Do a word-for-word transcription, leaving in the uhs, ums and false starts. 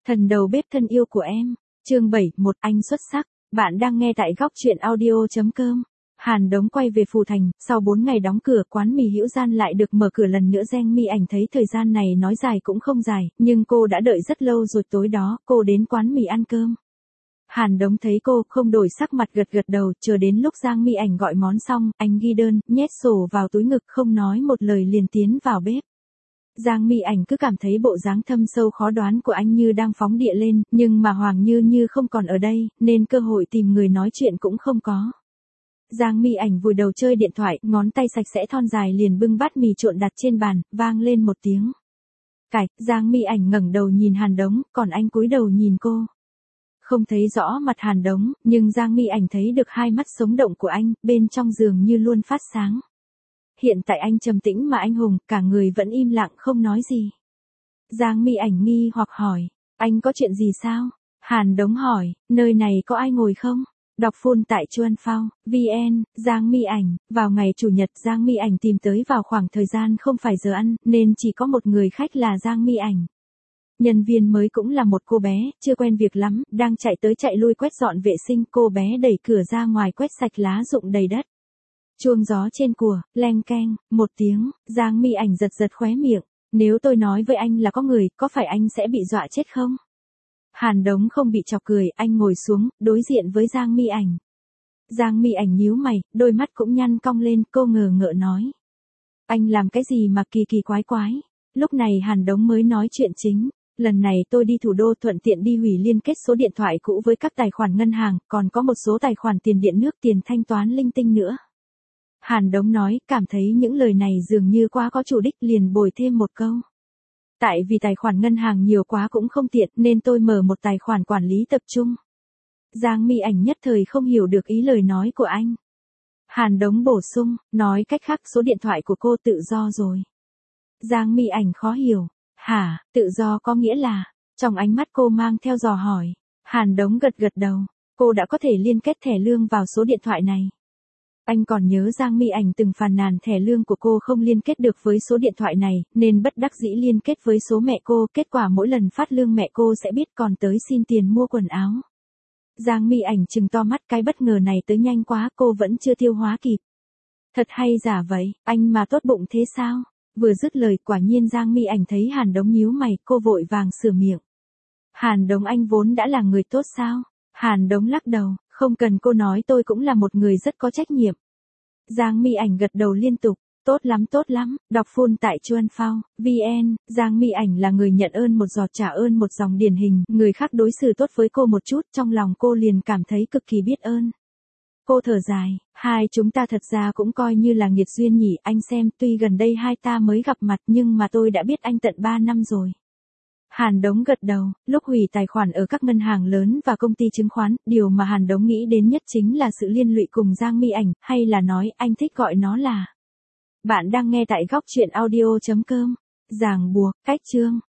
Thần đầu bếp thân yêu của em. Chương bảy, một anh xuất sắc. Bạn đang nghe tại góc truyện audio chấm com. Hàn Đống quay về Phù Thành, sau bốn ngày đóng cửa, quán mì Hữu Gian lại được mở cửa lần nữa. Giang Mi Ảnh thấy thời gian này nói dài cũng không dài, nhưng cô đã đợi rất lâu rồi. Tối đó, cô đến quán mì ăn cơm. Hàn Đống thấy cô, không đổi sắc mặt, gật gật đầu. Chờ đến lúc Giang Mi Ảnh gọi món xong, anh ghi đơn, nhét sổ vào túi ngực, không nói một lời liền tiến vào bếp. Giang Mi Ảnh cứ cảm thấy bộ dáng thâm sâu khó đoán của anh như đang phóng địa lên, nhưng mà Hoàng Như Như không còn ở đây, nên cơ hội tìm người nói chuyện cũng không có. Giang Mi Ảnh vùi đầu chơi điện thoại, ngón tay sạch sẽ thon dài liền bưng bát mì trộn đặt trên bàn, vang lên một tiếng cạch. Giang Mi Ảnh ngẩng đầu nhìn Hàn Đống, còn anh cúi đầu nhìn cô. Không thấy rõ mặt Hàn Đống, nhưng Giang Mi Ảnh thấy được hai mắt sống động của anh, bên trong giường như luôn phát sáng. Hiện tại anh trầm tĩnh mà anh hùng, cả người vẫn im lặng không nói gì. Giang Mi Ảnh nghi hoặc hỏi, anh có chuyện gì sao? Hàn Đống hỏi, nơi này có ai ngồi không? Đọc full tại Chuan Phao, vê en, Giang Mi Ảnh. Vào ngày Chủ nhật Giang Mi Ảnh tìm tới vào khoảng thời gian không phải giờ ăn, nên chỉ có một người khách là Giang Mi Ảnh. Nhân viên mới cũng là một cô bé, chưa quen việc lắm, đang chạy tới chạy lui quét dọn vệ sinh. Cô bé đẩy cửa ra ngoài quét sạch lá rụng đầy đất. Chuông gió trên cùa, leng keng, một tiếng. Giang Mi Ảnh giật giật khóe miệng. Nếu tôi nói với anh là có người, có phải anh sẽ bị dọa chết không? Hàn Đống không bị chọc cười, anh ngồi xuống, đối diện với Giang Mi Ảnh. Giang Mi Ảnh nhíu mày, đôi mắt cũng nhăn cong lên, cô ngờ ngợ nói. Anh làm cái gì mà kỳ kỳ quái quái? Lúc này Hàn Đống mới nói chuyện chính. Lần này tôi đi thủ đô thuận tiện đi hủy liên kết số điện thoại cũ với các tài khoản ngân hàng, còn có một số tài khoản tiền điện nước, tiền thanh toán linh tinh nữa. Hàn Đống nói, cảm thấy những lời này dường như quá có chủ đích, liền bồi thêm một câu. Tại vì tài khoản ngân hàng nhiều quá cũng không tiện, nên tôi mở một tài khoản quản lý tập trung. Giang Mi Ảnh nhất thời không hiểu được ý lời nói của anh. Hàn Đống bổ sung, nói cách khác số điện thoại của cô tự do rồi. Giang Mi Ảnh khó hiểu. Hả, tự do có nghĩa là, trong ánh mắt cô mang theo dò hỏi. Hàn Đống gật gật đầu, cô đã có thể liên kết thẻ lương vào số điện thoại này. Anh còn nhớ Giang Mi Ảnh từng phàn nàn thẻ lương của cô không liên kết được với số điện thoại này, nên bất đắc dĩ liên kết với số mẹ cô, kết quả mỗi lần phát lương mẹ cô sẽ biết còn tới xin tiền mua quần áo. Giang Mi Ảnh trừng to mắt, cái bất ngờ này tới nhanh quá, cô vẫn chưa tiêu hóa kịp. Thật hay giả vậy, anh mà tốt bụng thế sao? Vừa dứt lời, quả nhiên Giang Mi Ảnh thấy Hàn Đống nhíu mày, cô vội vàng sửa miệng. Hàn Đống, anh vốn đã là người tốt sao? Hàn Đống lắc đầu, không cần cô nói, tôi cũng là một người rất có trách nhiệm. Giang Mi Ảnh gật đầu liên tục, tốt lắm tốt lắm. Đọc full tại Chuan Phao, vê en, Giang Mi Ảnh là người nhận ơn một giọt trả ơn một dòng điển hình, người khác đối xử tốt với cô một chút, trong lòng cô liền cảm thấy cực kỳ biết ơn. Cô thở dài, hai chúng ta thật ra cũng coi như là nghiệt duyên nhỉ, anh xem, tuy gần đây hai ta mới gặp mặt nhưng mà tôi đã biết anh tận ba năm rồi. Hàn Đống gật đầu, lúc hủy tài khoản ở các ngân hàng lớn và công ty chứng khoán, điều mà Hàn Đống nghĩ đến nhất chính là sự liên lụy cùng Giang Mi Ảnh, hay là nói, anh thích gọi nó là. Bạn đang nghe tại góc truyện audio chấm com. Ràng buộc, cách chương.